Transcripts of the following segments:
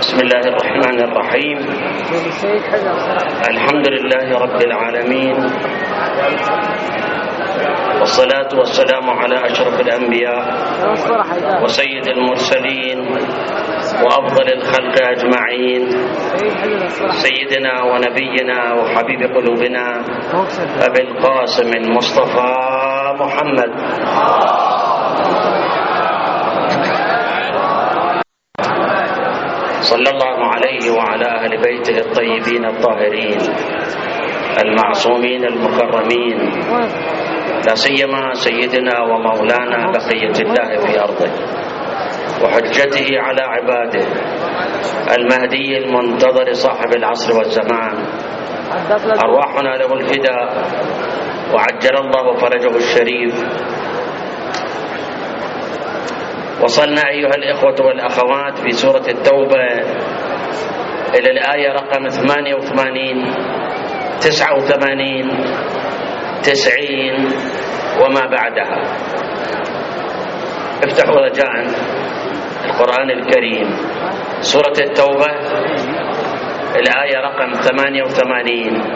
بسم الله الرحمن الرحيم. الحمد لله رب العالمين، والصلاة والسلام على أشرف الأنبياء وسيد المرسلين وأفضل الخلق أجمعين، سيدنا ونبينا وحبيب قلوبنا أبي القاسم المصطفى محمد صلى الله عليه وعلى أهل بيته الطيبين الطاهرين المعصومين المكرمين، لا سيما سيدنا ومولانا بقية الله في أرضه وحجته على عباده المهدي المنتظر صاحب العصر والزمان، أرواحنا له الفداء وعجل الله فرجه الشريف. وصلنا أيها الإخوة والأخوات في سورة التوبة إلى الآية رقم 88 89 90 وما بعدها. افتحوا رجاء القرآن الكريم، سورة التوبة الآية رقم 88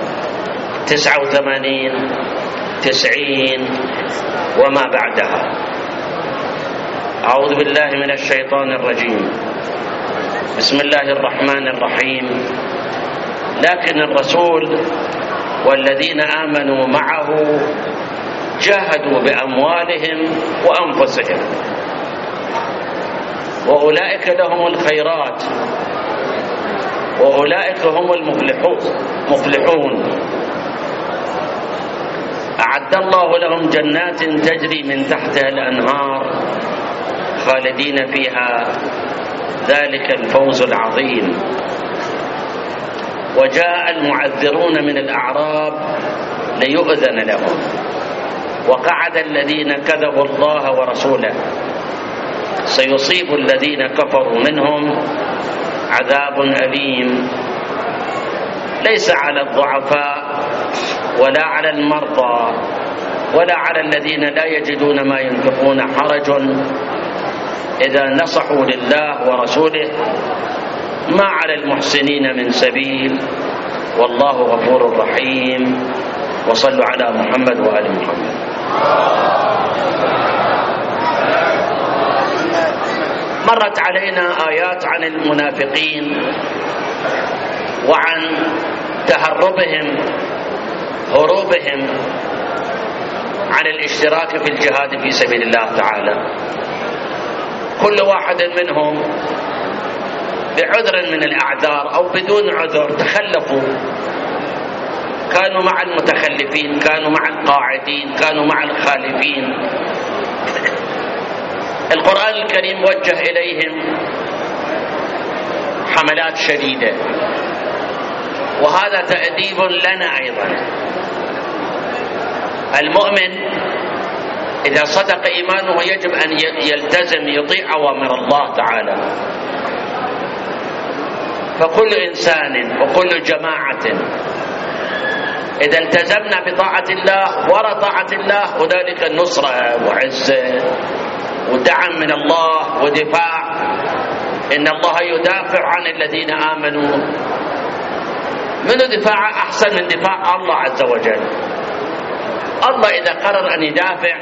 89 90 وما بعدها. أعوذ بالله من الشيطان الرجيم. بسم الله الرحمن الرحيم. لكن الرسول والذين آمنوا معه جاهدوا بأموالهم وأنفسهم وأولئك لهم الخيرات وأولئك هم المفلحون. أعد الله لهم جنات تجري من تحتها الأنهار خالدين فيها، ذلك الفوز العظيم. وجاء المعذرون من الأعراب ليؤذن لهم، وقعد الذين كذبوا الله ورسوله، سيصيب الذين كفروا منهم عذاب أليم. ليس على الضعفاء ولا على المرضى ولا على الذين لا يجدون ما ينفقون حرج إذا نصحوا لله ورسوله، ما على المحسنين من سبيل، والله غفور رحيم. وصلوا على محمد وآل محمد. مرت علينا آيات عن المنافقين وعن هروبهم عن الاشتراك في الجهاد في سبيل الله تعالى. كل واحد منهم بعذر من الأعذار أو بدون عذر تخلفوا، كانوا مع المتخلفين، كانوا مع القاعدين، كانوا مع الخالفين. القرآن الكريم وجه إليهم حملات شديدة، وهذا تأديب لنا أيضا. المؤمن إذا صدق إيمانه يجب أن يلتزم يطيع أوامر الله تعالى. فكل إنسان وكل جماعة إذا التزمنا بطاعة الله وراء طاعة الله، وذلك النصرة وعزة ودعم من الله ودفاع. إن الله يدافع عن الذين آمنوا. من دفاع أحسن من دفاع الله عز وجل؟ الله إذا قرر أن يدافع،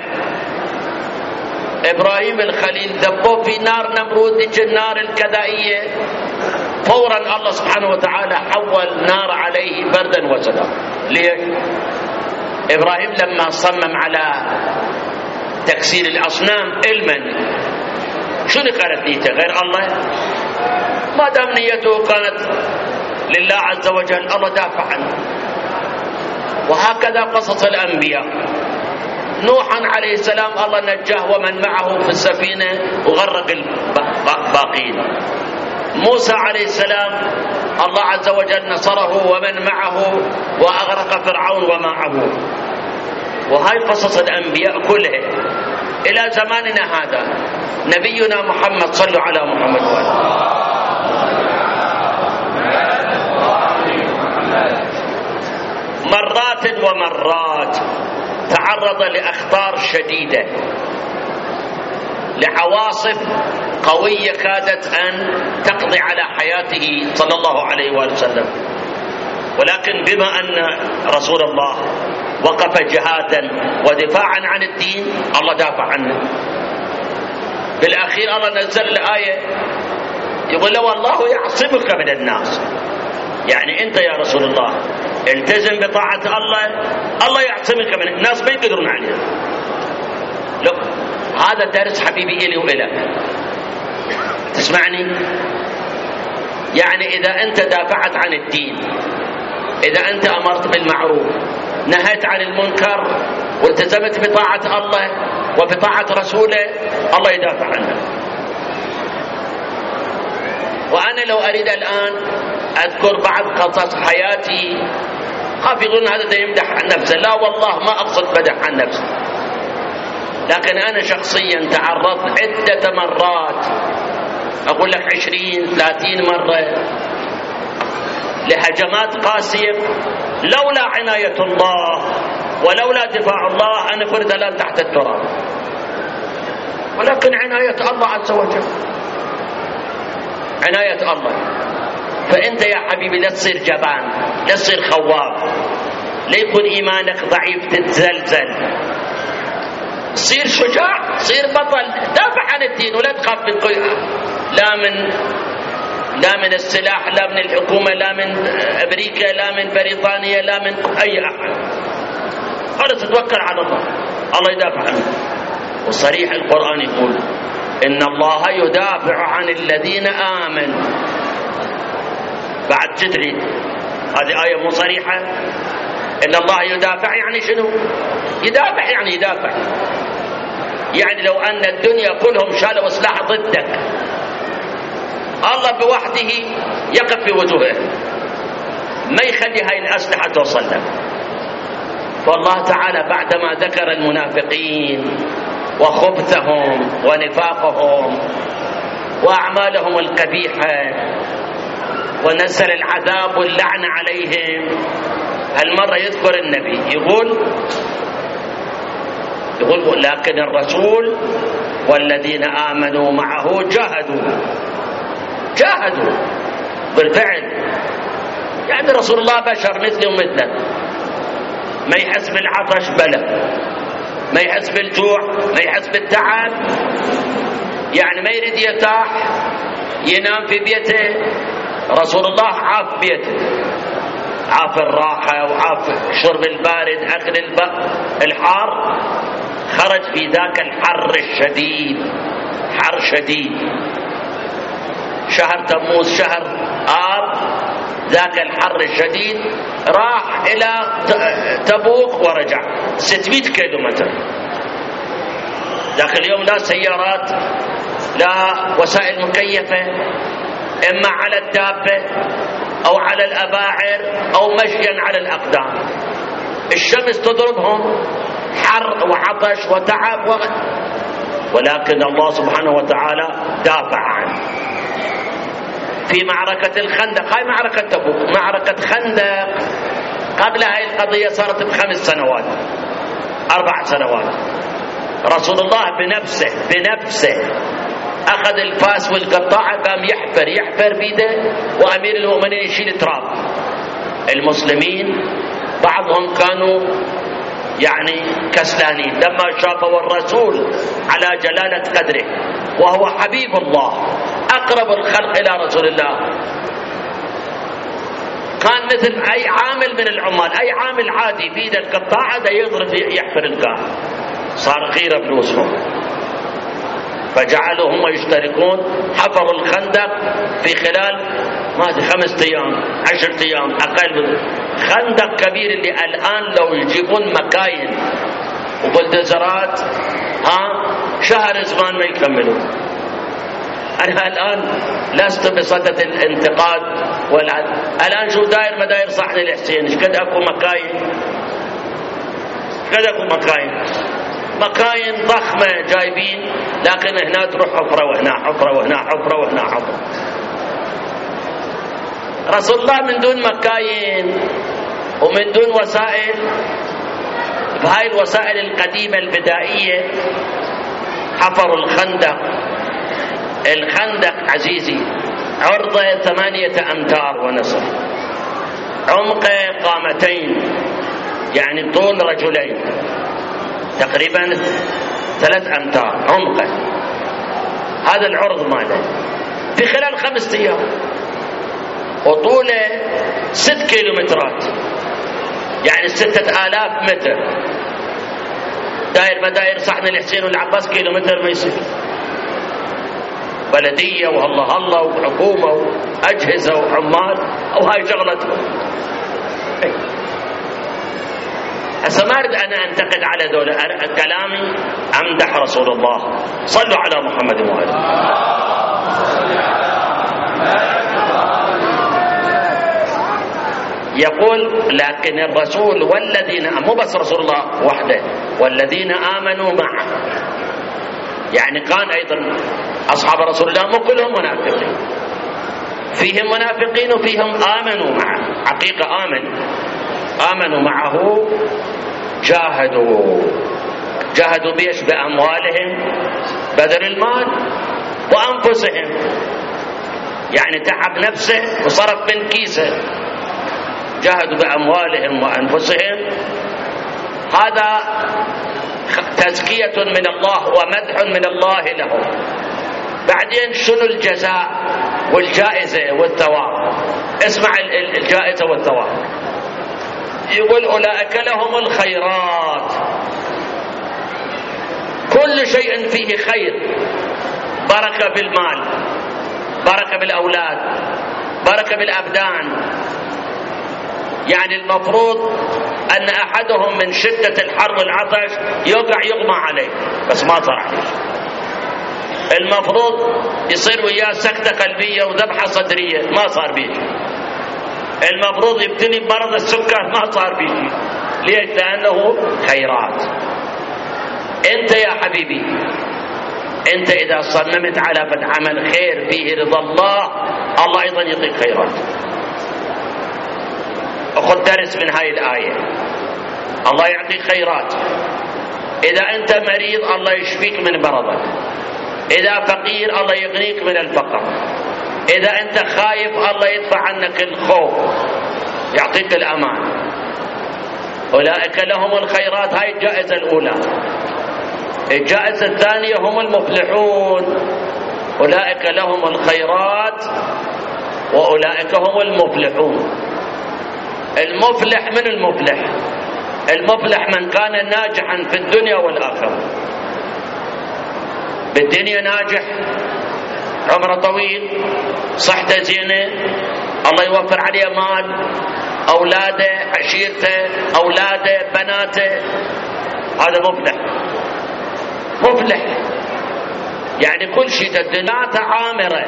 إبراهيم الخليل ذبوه في نار نمرود، النار الكذائية، فورا الله سبحانه وتعالى حول نار عليه بردا وسلام. ليش؟ إبراهيم لما صمم على تكسير الأصنام علما، شنو كانت نيته غير الله؟ ما دام نيته كانت لله عز وجل، الله دافع عنه. وهكذا قصص الأنبياء. نوحا عليه السلام الله نجاه ومن معه في السفينة وغرق الباقين. موسى عليه السلام الله عز وجل نصره ومن معه وأغرق فرعون ومعه. وهاي قصص الأنبياء كلها إلى زماننا هذا. نبينا محمد، صلوا على محمد وآله. مرات ومرات تعرض لأخطار شديدة، لعواصف قوية كادت أن تقضي على حياته صلى الله عليه وآله وسلم، ولكن بما أن رسول الله وقف جهادا ودفاعا عن الدين الله دافع عنه. بالأخير الله نزل الآية يقول له والله يعصمك من الناس، يعني أنت يا رسول الله التزم بطاعة الله، الله يعصمك من الناس ما يقدرون عليه. لو هذا درس حبيبي إلي وإلك، تسمعني؟ يعني إذا أنت دافعت عن الدين، إذا أنت أمرت بالمعروف نهيت عن المنكر والتزمت بطاعة الله وبطاعة رسوله، الله يدافع عنك. وأنا لو أريد الآن أذكر بعض قصص حياتي، خاف يقولون هذا يمدح عن نفسه، لا والله ما أقصد مدح عن نفسه، لكن أنا شخصيا تعرضت عدة مرات، أقول لك 20-30 مرة، لهجمات قاسية لولا عناية الله ولولا دفاع الله أنا كنت الآن تحت التراب، ولكن عناية الله عز وجل، عناية الله. فأنت يا حبيبي لا تصير جبان، لا تصير خواف، لا يكون إيمانك ضعيف تتزلزل، صير شجاع، صير بطل، دافع عن الدين ولا تخاف من لا من السلاح، لا من الحكومة، لا من أمريكا، لا من بريطانيا، لا من أي أحد. خلص توكل على الله، الله يدافع عنك. وصريح القرآن يقول إن الله يدافع عن الذين آمنوا. بعد تدري هذه آية مو صريحة؟ إن الله يدافع يعني شنو؟ يدافع يعني يدافع، يعني لو أن الدنيا كلهم شالوا سلاح ضدك الله بوحده يقف في وجوهه ما يخلي هاي الأسلحة توصل لك. فالله تعالى بعدما ذكر المنافقين وخبثهم ونفاقهم وأعمالهم القبيحة ونزل العذاب واللعنة عليهم، هالمرة يذكر النبي يقول لكن الرسول والذين آمنوا معه جاهدوا بالفعل. يعني رسول الله بشر مثلي ومثلك، ما يحس بالعطش بلى، ما يحس بالجوع، ما يحس بالتعب، يعني ما يريد يرتاح ينام في بيته. رسول الله عاف بيته، عاف الراحة وعاف شرب البارد، أكل الحار، خرج في ذاك الحر الشديد، حر شديد، شهر تموز، شهر آب، ذاك الحر الشديد، راح إلى تبوك ورجع 600 كيلومتر. ذاك اليوم لا سيارات، لا وسائل مكيفة، إما على الدابة أو على الأباعر أو مشيا على الأقدام، الشمس تضربهم، حر وعطش وتعب ولكن الله سبحانه وتعالى دافع عنه. في معركة الخندق، هاي معركة تبوك، معركة خندق قبل هاي القضية صارت ب5 سنوات 4 سنوات. رسول الله بنفسه أخذ الفاس والقطاعة قام يحفر بيده، وأمير المؤمنين يشيل تراب. المسلمين بعضهم كانوا يعني كسلانين، لما شافوا الرسول على جلالة قدره وهو حبيب الله أقرب الخلق إلى رسول الله، كان مثل أي عامل من العمال، أي عامل عادي في ذا القطاعة دا يضرب يحفر القاع، صار غير فلوسهم. فجعلوا هم يشتركون، حفروا الخندق في خلال ما ادري 5 أيام 10 أيام أقل. خندق كبير اللي الآن لو يجيبون مكاين وبلدزرات شهر زمان ما يكملون. أنا الآن لست بصدد الانتقاد الآن شو داير مداير صحن الحسين، ايش قد اكو مكاين، مكاين ضخمة جايبين، لكن هنا تروح حفرة وهنا حفرة وهنا حفرة وهنا حفرة. رسول الله من دون مكاين ومن دون وسائل، بهاي الوسائل القديمة البدائية حفروا الخندق الخندق عزيزي عرضه 8 أمتار ونصف، عمقه 2 قامتين، يعني طول رجلين، تقريبا 3 أمتار عمقه. هذا العرض ماله في خلال 5 أيام، وطوله 6 كيلومترات، يعني 6000 متر. داير مداير صحن الحسين والعباس كيلومتر ما يصير. بلدية والله الله وحكومة وأجهزة وعمال، وهاي شغلتهم. هسه ما أريد أنا أنتقد على دولة، كلامي أمدح رسول الله. صلوا على محمد وآله. يقول لكن الرسول والذين، مو بس رسول الله وحده، والذين آمنوا معه، يعني كان أيضا أصحاب رسول الله مو كلهم منافقين، فيهم منافقين وفيهم آمنوا معه، حقيقة آمنوا معه، جاهدوا بيش بأموالهم، بذل المال وأنفسهم، يعني تعب نفسه وصرف من كيسه، جاهدوا بأموالهم وأنفسهم. هذا تزكية من الله ومدح من الله لهم. بعدين شنو الجزاء والجائزة والثواب؟ اسمع الجائزة والثواب. يقول أولئك لهم الخيرات، كل شيء فيه خير، بركة بالمال، بركة بالأولاد، بركة بالأبدان. يعني المفروض أن أحدهم من شدة الحر والعطش يغمى عليه، بس ما صار عليه. المفروض يصير وياه سكتة قلبية وذبحة صدرية، ما صار به. المفروض يبتلي بمرض السكر، ما صار به. ليش؟ لأنه خيرات. أنت يا حبيبي، أنت إذا صممت على فعل عمل خير فيه رضا الله، الله أيضا يعطيك خيرات. أخذ درس من هاي الآية، الله يعطيك خيرات. إذا أنت مريض الله يشفيك من مرضك، إذا فقير الله يغنيك من الفقر، إذا أنت خايف الله يدفع عنك الخوف، يعطيك الأمان. أولئك لهم الخيرات، هاي الجائزة الأولى. الجائزة الثانية هم المفلحون، أولئك لهم الخيرات وأولئك هم المفلحون. المفلح من المفلح؟ المفلح من كان ناجحا في الدنيا والآخرة. بالدنيا ناجح، عمره طويل، صحته زينة، الله يوفر عليه مال، أولاده، عشيرته، أولاده، بناته، هذا مفلح. يعني كل شيء الدنيا عامرة،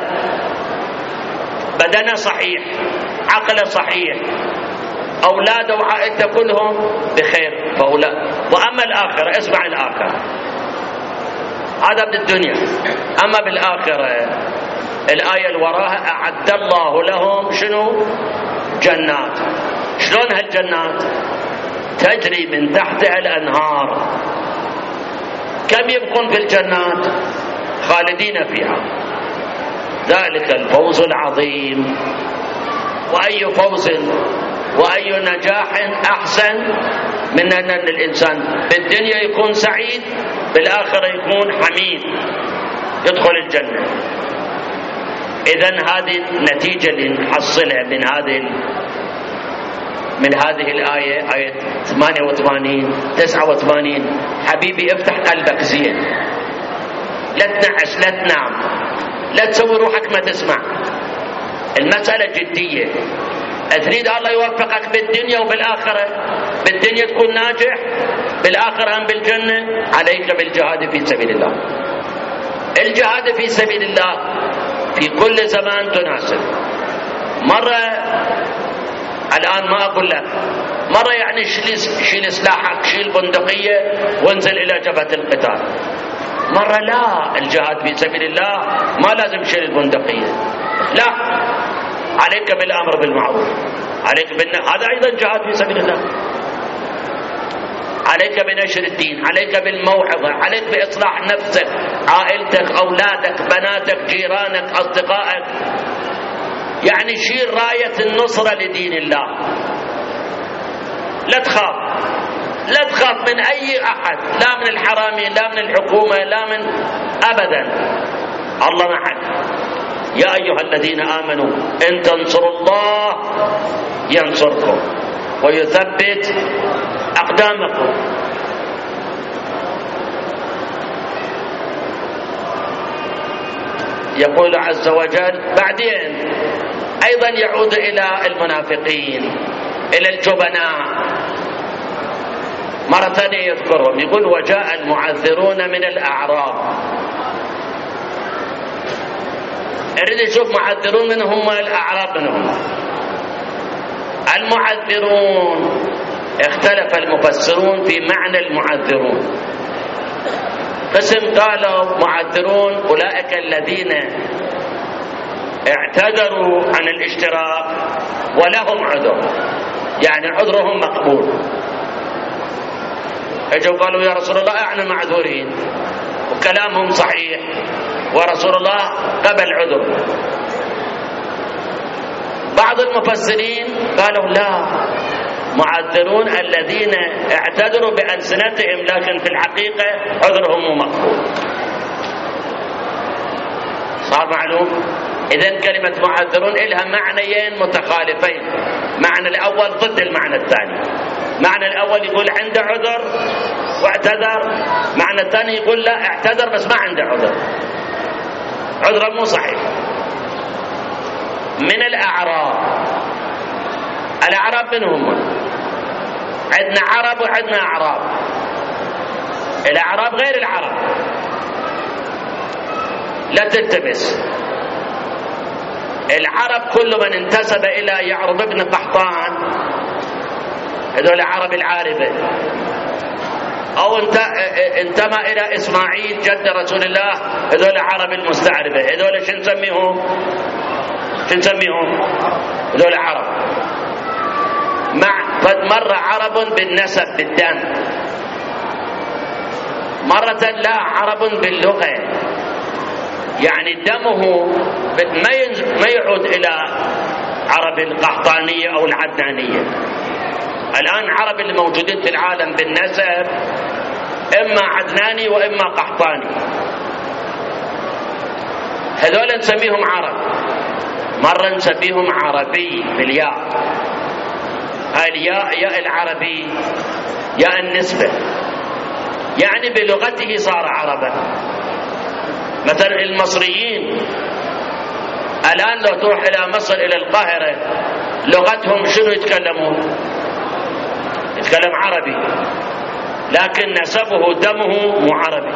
بدنه صحيح، عقله صحيح، أولاده وعائلته كلهم بخير، وأما الآخرة، اسمع الآخرة، هذا بالدنيا. أما بالآخرة الآية اللي وراها أعد الله لهم شنو؟ جنات. شلون هالجنات؟ تجري من تحتها الأنهار. كم يبقون في الجنات؟ خالدين فيها. ذلك الفوز العظيم. وأي فوز وأي نجاح أحسن من أن الإنسان بالدنيا يكون سعيد، بالآخرة يكون حميد، يدخل الجنة. إذن هذه النتيجة اللي نحصلها من هذه الآية، آية 88 89. حبيبي افتح قلبك زين، لا تنعس، لا تنام، لا تسوي روحك ما تسمع. المسألة جدية. تريد الله يوفقك بالدنيا وبالآخرة، بالدنيا تكون ناجح، بالآخرة هم بالجنة، عليك بالجهاد في سبيل الله. الجهاد في سبيل الله في كل زمان تناسب. مرة الآن ما أقول لك، مرة يعني شيل سلاحك، شيل بندقية وانزل إلى جبهة القتال. مرة لا، الجهاد في سبيل الله ما لازم شيل البندقية، لا، عليك بالأمر بالمعروف، عليك هذا أيضا جهاد في سبيل الله. عليك بنشر الدين، عليك بالموعظة، عليك بإصلاح نفسك، عائلتك، أولادك، بناتك، جيرانك، أصدقائك. يعني شيل راية النصرة لدين الله. لا تخاف من أي أحد، لا من الحرامي، لا من الحكومة، لا من أبدا. الله معك. يا أيها الذين آمنوا إن تنصروا الله ينصركم ويثبت أقدامكم. يقول عز وجل بعدين أيضا يعود إلى المنافقين، إلى الجبناء، مرة ثانية يذكرهم، يقول وجاء المعذرون من الأعراب. أريد أشوف معذرون من هم الأعراب منهم. المعذرون اختلف المفسرون في معنى المعذرون. قسم قالوا معذرون أولئك الذين اعتذروا عن الاشتراك ولهم عذر، يعني عذرهم مقبول. اجوا قالوا يا رسول الله احنا معذورين، وكلامهم صحيح، ورسول الله قبل عذر. بعض المفسرين قالوا لا، معذرون الذين اعتذروا بألسنتهم لكن في الحقيقة عذرهم مقبول. صار معلوم؟ إذن كلمة معذرون إلها معنيين متخالفين، معنى الأول ضد المعنى الثاني. معنى الأول يقول عنده عذر واعتذر، معنى الثاني يقول لا اعتذر بس ما عنده عذر، عذره مو صحيح. من الأعراب، الأعراب من هم؟ عندنا عرب وعندنا أعراب. الأعراب غير العرب، لا تلتبس. العرب كل من انتسب إلى يعرب بن قحطان هذول عرب العاربة، أو انتمى إلى إسماعيل جد رسول الله هذول عرب المستعربة. هذول شو نسميهم؟ هذول عرب. قد مر عرب بالنسب بالدم، مرة لا عرب باللغة، يعني دمه ما يعود إلى عرب القحطانية أو العدنانية. الآن عرب اللي موجودين في العالم بالنسب إما عدناني وإما قحطاني، هذول نسميهم عرب. مرة نسميهم عربي بالياء، الياء ياء العربي، ياء النسبة، يعني بلغته صار عربا. مثلا المصريين الآن لو تروح إلى مصر إلى القاهرة لغتهم شنو يتكلمون؟ يتكلم عربي، لكن نسبه دمه مو عربي.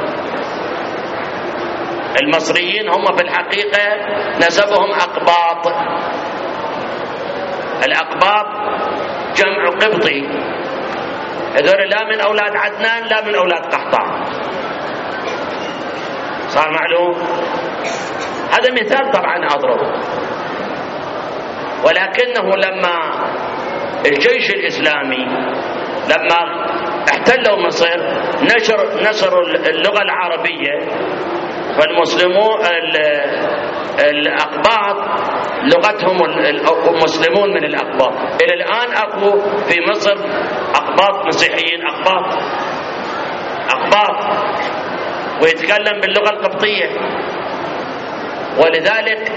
المصريين هم في الحقيقة نسبهم أقباط. الأقباط جمع قبطي، هذول لا من أولاد عدنان لا من أولاد قحطان. صار معلوم؟ هذا مثال طبعا أضرب، ولكنه لما الجيش الإسلامي لما احتلوا مصر نشروا اللغة العربية، فالمسلمون الأقباط لغتهم المسلمون من الأقباط. إلى الآن أكو في مصر أقباط مسيحيين، أقباط ويتكلم باللغة القبطية. ولذلك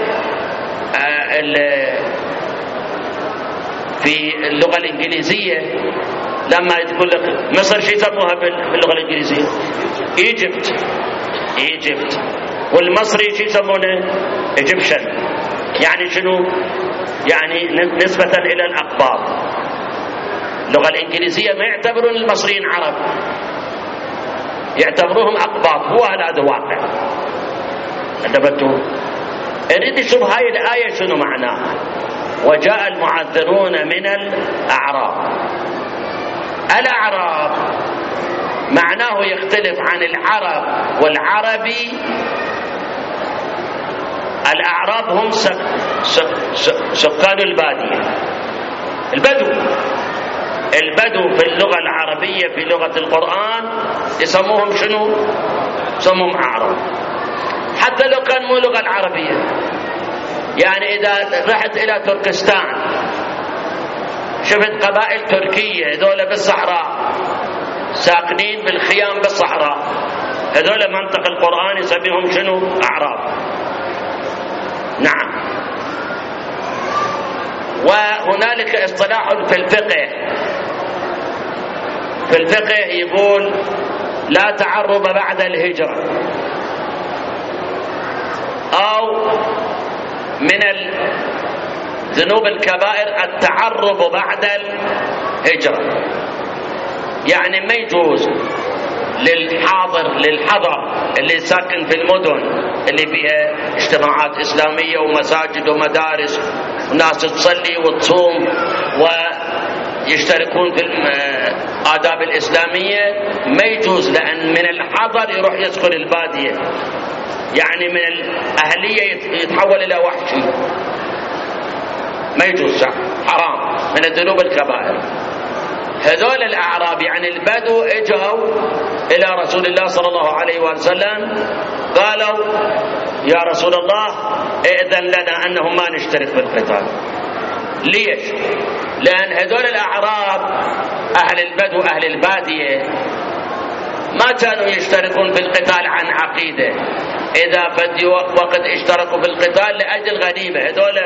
في اللغة الإنجليزية لما يقول لك مصر شو يسموها باللغة الإنجليزية؟ إيجيبت. والمصري شو يسمونه؟ إيجيبشن. يعني شنو؟ يعني نسبة إلى الأقباط. اللغة الإنجليزية ما يعتبرون المصريين عرب، يعتبروهم أقباط. هو هذا واقع. انتبهتوا؟ أريد أشوف هاي الآية شنو معناها. وجاء المعذرون من الأعراب. الأعراب معناه يختلف عن العرب والعربي. الأعراب هم سكان البادية، البدو. البدو في اللغة العربية في لغة القرآن يسموهم شنو؟ يسموهم أعراب، حتى لو كان مو لغة العربية. يعني إذا رحت إلى تركستان شفت قبائل تركية هذول بالصحراء ساكنين بالخيام بالصحراء، هذول منطق القرآن يسميهم شنو؟ أعراب. نعم. وهنالك اصطلاح في الفقه، في الفقه يقول لا تعرب بعد الهجرة، أو من الذنوب الكبائر التعرب بعد الهجرة. يعني ما يجوز للحضر اللي ساكن في المدن اللي فيها اجتماعات إسلامية ومساجد ومدارس وناس تصلي وتصوم ويشتركون في الآداب الإسلامية، ما يجوز، لأن من الحضر يروح يسكن البادية، يعني من الأهلية يتحول إلى وحشي، ما يجوز، حرام، من الذنوب الكبائر. هذول الأعراب يعني البدو اجوا إلى رسول الله صلى الله عليه وسلم قالوا يا رسول الله ائذن لنا أنهم ما نشترك في القتال. ليش؟ لأن هذول الأعراب أهل البدو أهل البادية ما كانوا يشتركون في القتال عن عقيدة، إذا فدي وقت اشتركوا في القتال لأجل غنيمة، هذول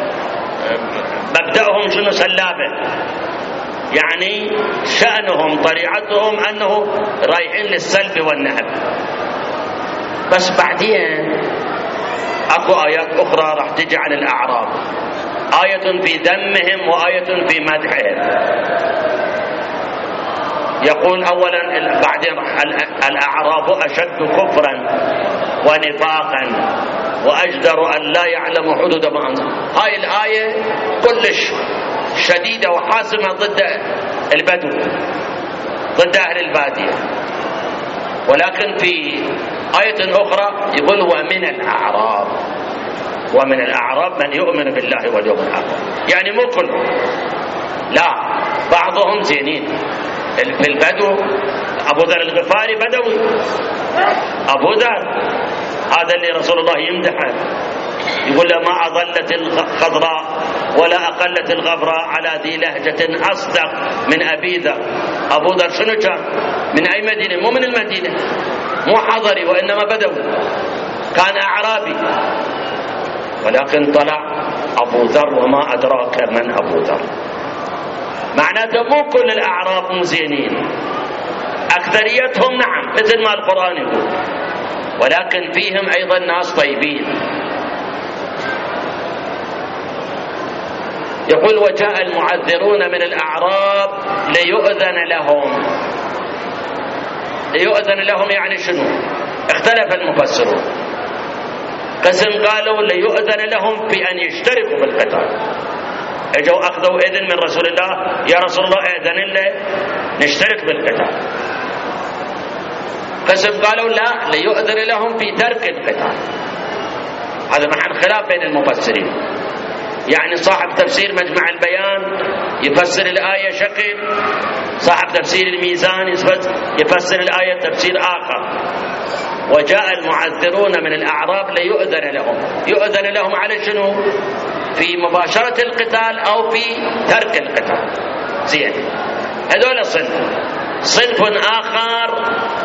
مبدأهم شنو؟ سلابة، يعني شأنهم طريعتهم أنه رايحين للسلب والنهب. بس بعدين أكو آيات أخرى راح تجي عن الأعراب، آية في ذمهم وآية في مدحهم. يقول أولا بعدين الأعراب أشد كفرا ونفاقا وأجدر أن لا يعلم حدود ما أنزل. هاي الآية كلش شديدة وحاسمة ضد البدو، ضد أهل البادية. ولكن في آية أخرى يقول ومن الأعراب من يؤمن بالله واليوم الآخر، يعني مو كلهم، لا، بعضهم زينين. في البدو أبو ذر الغفاري بدوي، أبو ذر هذا اللي رسول الله يمدحه، يقول له ما أظلت الخضراء ولا أقلت الغبراء على ذي لهجة أصدق من أبي ذر. أبو ذر شنو كان؟ من أي مدينة؟ مو من المدينة، مو حضري وإنما بدوي، كان أعرابي. ولكن طلع أبو ذر وما أدراك من أبو ذر. معناته مو كل الأعراب مزينين، أكثريتهم نعم مثل ما القرآن يقول، ولكن فيهم أيضا ناس طيبين. يقول وجاء المعذرون من الأعراب ليؤذن لهم يعني شنو؟ اختلف المفسرون، قسم قالوا ليؤذن لهم في أن يشتركوا بالقتال، اجوا أخذوا إذن من رسول الله، يا رسول الله إذن لنا نشترك بالقتال. قسم قالوا لا، ليؤذن لهم في ترك القتال. هذا محل خلاف بين المفسرين، يعني صاحب تفسير مجمع البيان يفسر الآية شكل، صاحب تفسير الميزان يفسر الآية تفسير آخر. وجاء المعذرون من الأعراب يؤذن لهم على شنو؟ في مباشرة القتال أو في ترك القتال. زين، هذول صنف آخر،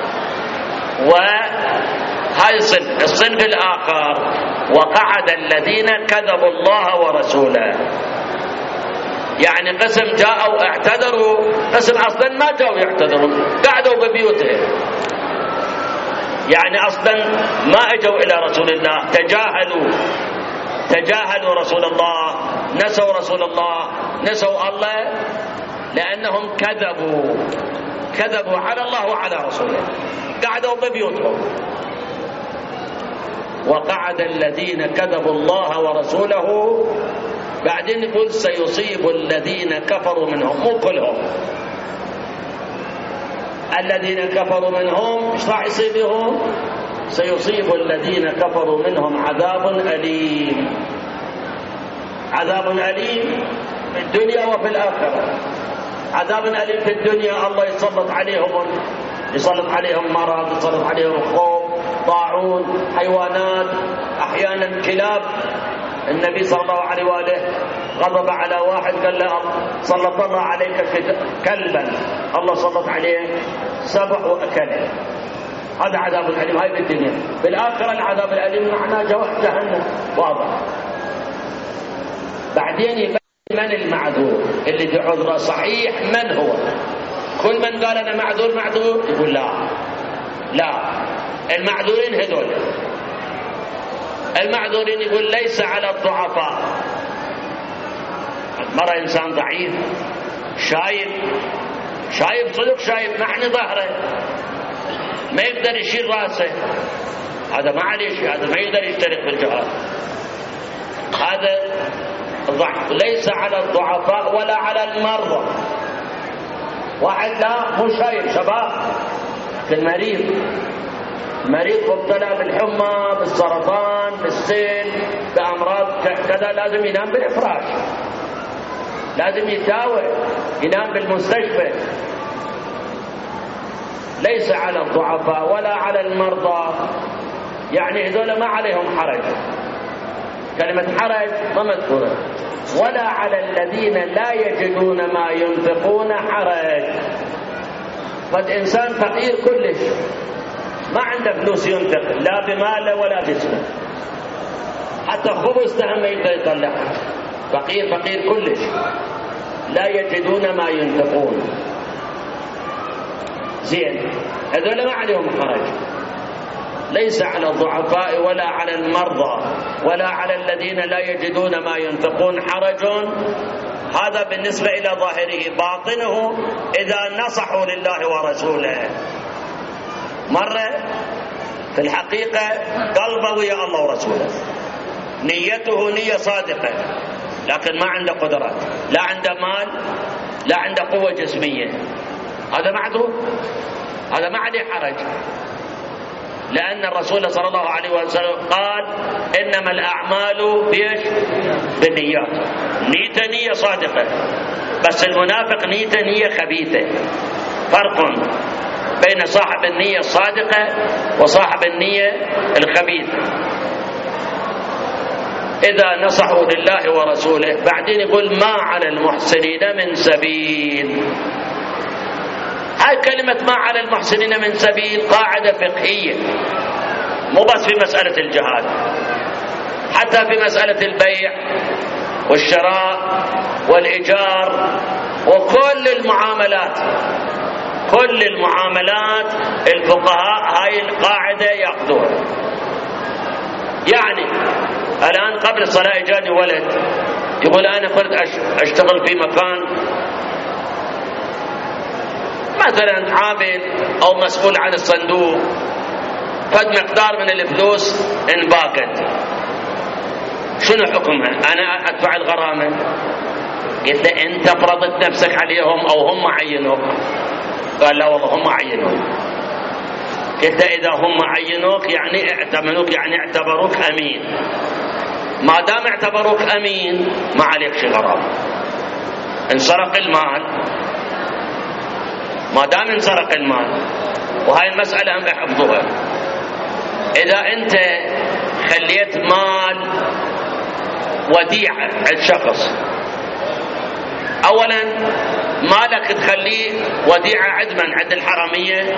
وهاي الصنف الآخر وقعد الذين كذبوا الله ورسوله. يعني قسم جاءوا اعتذروا، قسم أصلا ما جاءوا يعتذرون، قعدوا ببيوتهم، يعني أصلا ما أجوا إلى رسول الله، تجاهلوا رسول الله، نسوا رسول الله، نسوا الله، لأنهم كذبوا على الله وعلى رسوله، قعدوا ببيوتهم. وقعد الذين كذبوا الله ورسوله، بعدين يقول سيصيب الذين كفروا منهم، مو كلهم، الذين كفروا منهم ايش راح يصيبهم؟ سيصيب الذين كفروا منهم عذاب أليم، عذاب أليم في الدنيا وفي الآخرة. عذاب أليم في الدنيا، الله يسلط عليهم مرض، يسلط عليهم خوف، طاعون، حيوانات، أحيانا كلاب. النبي صلى الله عليه وآله غضب على واحد قال له سلط الله عليك كلبا، الله سلط عليه سبع وأكله. هذا عذاب الأليم، هاي في الدنيا. بالآخرة العذاب الأليم معناه جهنم، واضح. بعدين يبين من المعذور اللي بعذره صحيح، من هو؟ كل من قال أنا معذور يقول لا، المعذورين هذول. المعذورين يقول ليس على الضعفاء. مرة إنسان ضعيف شايف صدق، شايف محني ظهره، ما يقدر يشيل راسه، هذا ما عليه شيء، هذا ما يقدر يشترك بالجهاد، هذا ضعف. ليس على الضعفاء ولا على المرضى. واحد لا مو شايف شباب، لكن مريض مبتلى بالحمى، بالسرطان، بالسيل، بأمراض كذا، لازم ينام بالإفراش، لازم يتداوى، ينام بالمستشفى. ليس على الضعفاء ولا على المرضى، يعني هذول ما عليهم حرج. كلمة حرج ما مذكورة. ولا على الذين لا يجدون ما ينفقون حرج. قد إنسان فقير كلش، ما عنده فلوس ينفق، لا بماله ولا جسمه، حتى خبز تهم ما يقدر يطلع، فقير كلش، لا يجدون ما ينفقون. زين، هذول ما عليهم حرج. ليس على الضعفاء ولا على المرضى ولا على الذين لا يجدون ما ينفقون حرج. هذا بالنسبة إلى ظاهره. باطنه إذا نصحوا لله ورسوله، مرة في الحقيقة قلبه ويا الله ورسوله، نيته نية صادقة، لكن ما عنده قدرات، لا عنده مال، لا عنده قوة جسمية، هذا معذور، هذا ما عليه حرج. لأن الرسول صلى الله عليه وسلم قال إنما الأعمال بالنيات. نيته نية صادقة، بس المنافق نيته نية خبيثة. فرق بين صاحب النية الصادقة وصاحب النية الخبيثة. إذا نصحوا لله ورسوله. بعدين يقول ما على المحسنين من سبيل. هاي كلمة ما على المحسنين من سبيل قاعدة فقهية، مو بس في مسألة الجهاد، حتى في مسألة البيع والشراء والإيجار وكل المعاملات. كل المعاملات الفقهاء هاي القاعدة يأخذوها. يعني الآن قبل الصلاة جاني ولد يقول أنا كنت أشتغل في مكان مثلا عامل أو مسؤول عن الصندوق، قد مقدار من الفلوس انباقت، شنو حكمها؟ أنا أدفع الغرامة؟ قلت له أنت فرضت نفسك عليهم أو هم عينوك؟ قال لا والله هم عينوك. قلت له إذا هم عينوك يعني اعتمنوك، يعني اعتبروك أمين. ما دام اعتبروك أمين ما عليك شي غرامة. انسرق المال، ما دام انسرق المال، وهاي المسألة هم يحفظوها. إذا أنت خليت مال وديعة عند شخص، أولا مالك تخليه وديعة عند من؟ عند الحرامية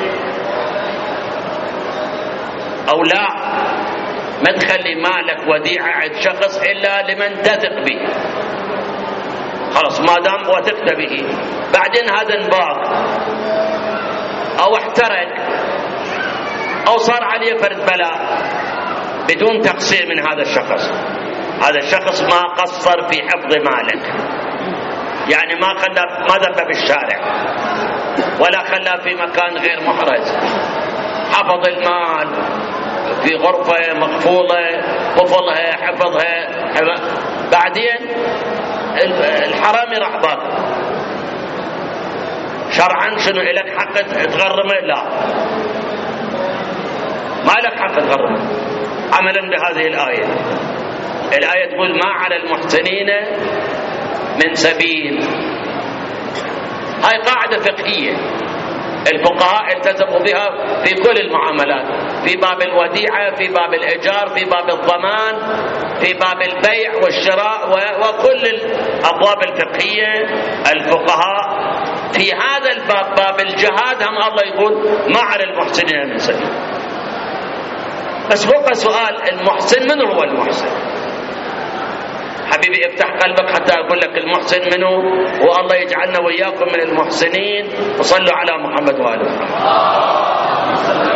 أو لا؟ ما تخلي مالك وديعة عند شخص إلا لمن تثق به. خلاص ما دام وثقت به، بعدين هذا انباق أو احترق أو صار عليه فرد بلاء بدون تقصير من هذا الشخص، هذا الشخص ما قصر في حفظ مالك، يعني ما ذبه بالشارع ولا خلاه في مكان غير محرز، حفظ المال في غرفة مقفولة، قفلها، حفظها. بعدين الحرامي راح باق، شرعا شنو إلك حق تغرمه؟ لا، ما لك حق تغرمه عملا بهذه الآية. الآية تقول ما على المحسنين من سبيل. هاي هاي قاعدة فقهية الفقهاء التزموا بها في كل المعاملات، في باب الوديعة، في باب الإيجار، في باب الضمان، في باب البيع والشراء، وكل الأبواب الفقهية الفقهاء في هذا الباب باب الجهاد هم الله يقول ما على المحسنين من سبيل. بس بقى سؤال، المحسن من هو المحسن؟ حبيبي افتح قلبك حتى أقول لك المحسن منه، والله يجعلنا وإياكم من المحسنين. وصلوا على محمد وآله محمد.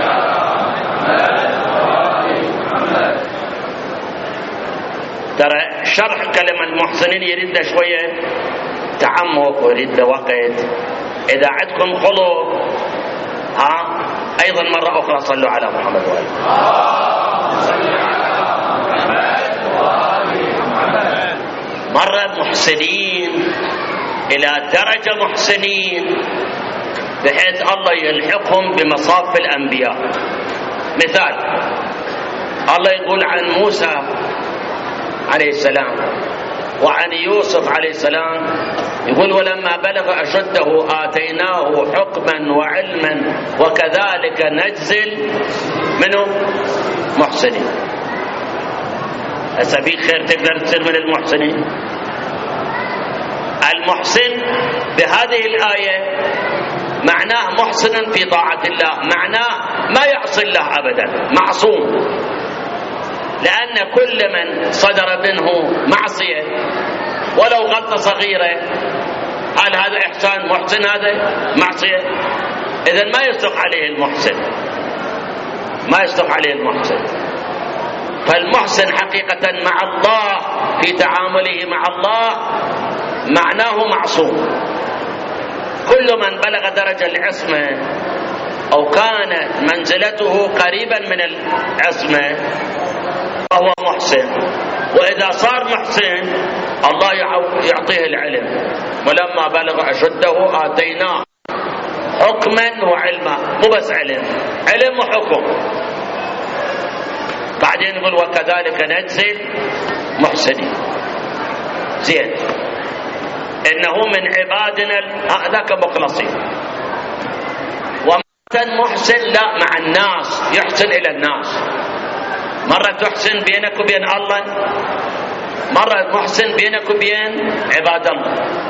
ترى شرح كلمة المحسنين يريد شوية تعمق ويريد وقت. إذا عندكم خلق أيضا مرة أخرى صلوا على محمد وآله مرة محسنين إلى درجة محسنين بحيث الله يلحقهم بمصاف الأنبياء. مثال الله يقول عن موسى عليه السلام وعن يوسف عليه السلام، يقول ولما بلغ أشده آتيناه حكما وعلما وكذلك نجزي منه محسنين. أسابيك خير تقدر تصير من المحسنين. المحسن بهذه الآية معناه محسن في طاعة الله، معناه ما يعصي الله أبدا، معصوم. لأن كل من صدر منه معصية ولو غلطة صغيرة هل هذا إحسان؟ محسن؟ هذا معصية. إذن ما يصدق عليه المحسن، ما يصدق عليه المحسن. فالمحسن حقيقة مع الله في تعامله مع الله معناه معصوم. كل من بلغ درجة العصمة أو كانت منزلته قريبا من العصمة فهو محسن. وإذا صار محسن الله يعطيه العلم، ولما بلغ أشده آتيناه حكما وعلما. مو بس علم، علم وحكم. بعدين يقول وكذلك نجزي محسنين. زين، إنه من عبادنا ذاك مخلصين. ومثلا محسن لا مع الناس، يحسن إلى الناس. مرة تحسن بينك وبين الله، مرة محسن بينك وبين عباد الله.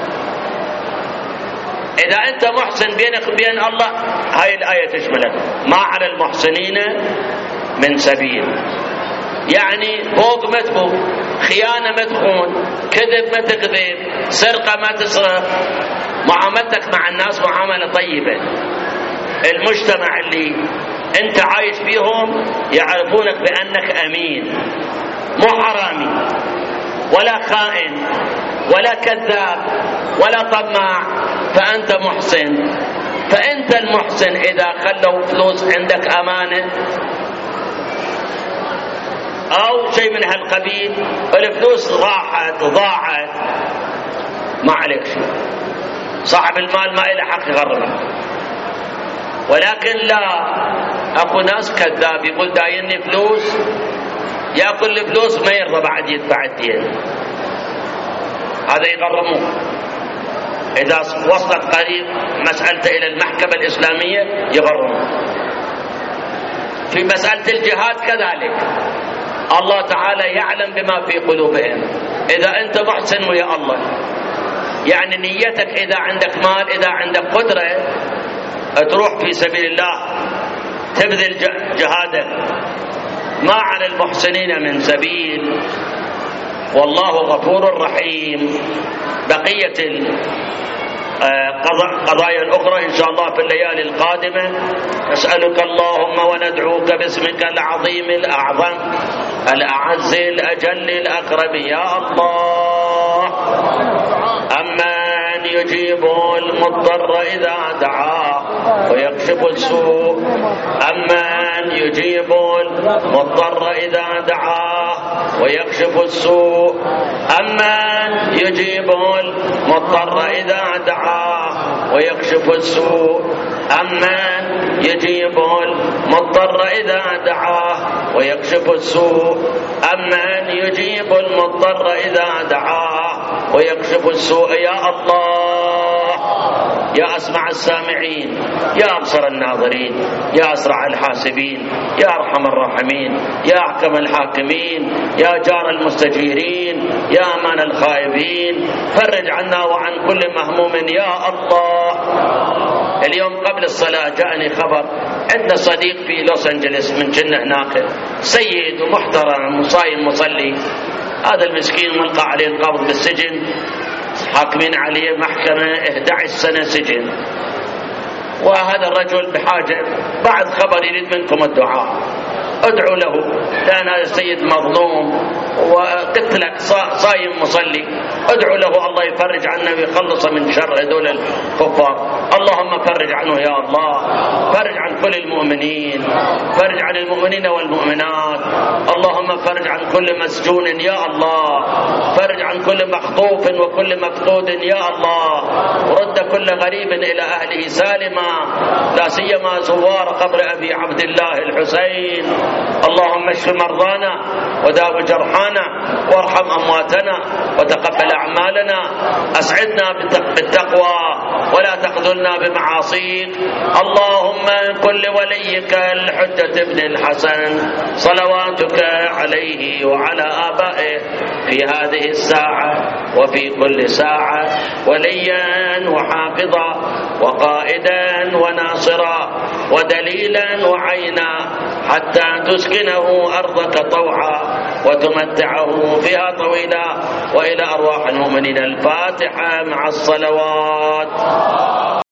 إذا أنت محسن بينك وبين الله هاي الآية تشملك، ما على المحسنين من سبيل. يعني فوق ما تفوق، خيانة ما تخون، كذب ما تكذب، سرقة ما تسرق، معاملتك مع الناس معاملة طيبة. المجتمع اللي انت عايش فيهم يعرفونك بأنك أمين، مو حرامي ولا خائن ولا كذاب ولا طماع، فأنت محسن. فأنت المحسن إذا خلوا فلوس عندك أمانة أو شيء من هالقبيل، الفلوس ضاعت ما عليك شيء، صاحب المال ما إله حق يغرمك. ولكن لا، أكو ناس كذاب يقول دايني فلوس، يأكل الفلوس ما يرضى بعد يدفع الدين، هذا يغرموه. إذا وصلت قريب مسألته إلى المحكمة الإسلامية يغرموه. في مسألة الجهاد كذلك الله تعالى يعلم بما في قلوبهم. إذا أنت محسن ويا الله، يعني نيتك إذا عندك مال، إذا عندك قدرة تروح في سبيل الله تبذل جهادك، ما على المحسنين من سبيل والله غفور رحيم. بقية القضايا الأخرى إن شاء الله في الليالي القادمة. نسألك اللهم وندعوك باسمك العظيم الأعظم الأعز الأجل الأكرم يا الله، أمن يجيب المضطر إذا دعاه ويكشف السوء، أمن يجيب المضطر إذا دعاه ويكشف السوء، أمن يجيب المضطر إذا دعاه ويكشف السوء، أمن يجيب المضطر إذا دعاه ويكشف السوء، أمن يجيب المضطر إذا دعاه ويكشف السوء. يا الله يا أسمع السامعين، يا أبصر الناظرين، يا أسرع الحاسبين، يا أرحم الراحمين، يا أحكم الحاكمين، يا جار المستجيرين، يا أمان الخائبين، فرج عنا وعن كل مهموم يا الله. اليوم قبل الصلاة جاءني خبر، عندنا صديق في لوس أنجلس من جنة هناك، سيد ومحترم وصايم مصلي، هذا المسكين ملقى عليه القبض بالسجن، حاكمين عليه محكمة 11 سنة سجن. وهذا الرجل بحاجة، بعد خبر يريد منكم الدعاء، ادعوا له، لأن هذا السيد مظلوم وقلت لك صايم مصلي، ادعوا له الله يفرج عنه ويخلص من شر هذول الكفار. اللهم فرج عنه يا الله، فرج عن كل المؤمنين، فرج عن المؤمنين والمؤمنات، اللهم فرج عن كل مسجون يا الله، فرج عن كل مخطوف وكل مفقود يا الله، ورد كل غريب إلى أهله سالما، لا سيما زوار قبر أبي عبد الله الحسين. اللهم اشف مرضانا وداو جرحانا وارحم أمواتنا وتقبل أعمالنا، أسعدنا بالتقوى ولا تخذلنا بمعاصيك. اللهم كن لوليك الحجة ابن الحسن صلواتك عليه وعلى آبائه في هذه الساعة وفي كل ساعة وليا وحافظا وقائدا وناصرا ودليلا وعينا، حتى تسكنه أرضك طوعا وتمتعه فيها طويلا. وإلى أرواح المؤمنين الفاتحة مع الصلوات.